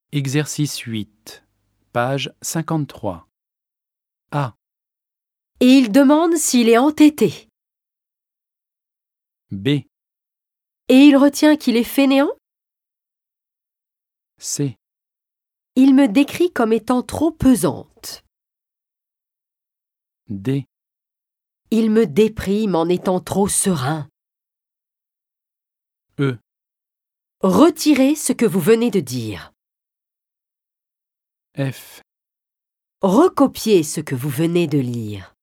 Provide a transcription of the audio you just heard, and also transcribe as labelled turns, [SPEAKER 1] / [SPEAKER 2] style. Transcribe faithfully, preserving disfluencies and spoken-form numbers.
[SPEAKER 1] Exercice huit, page cinquante-trois. A.
[SPEAKER 2] Et il demande s'il est entêté.
[SPEAKER 1] B.
[SPEAKER 2] Et il retient qu'il est fainéant.
[SPEAKER 1] C.
[SPEAKER 2] Il me décrit comme étant trop pesante.
[SPEAKER 1] D.
[SPEAKER 2] Il me déprime en étant trop serein.
[SPEAKER 1] E.
[SPEAKER 2] Retirez ce que vous venez de dire.
[SPEAKER 1] F.
[SPEAKER 2] Recopiez ce que vous venez de lire.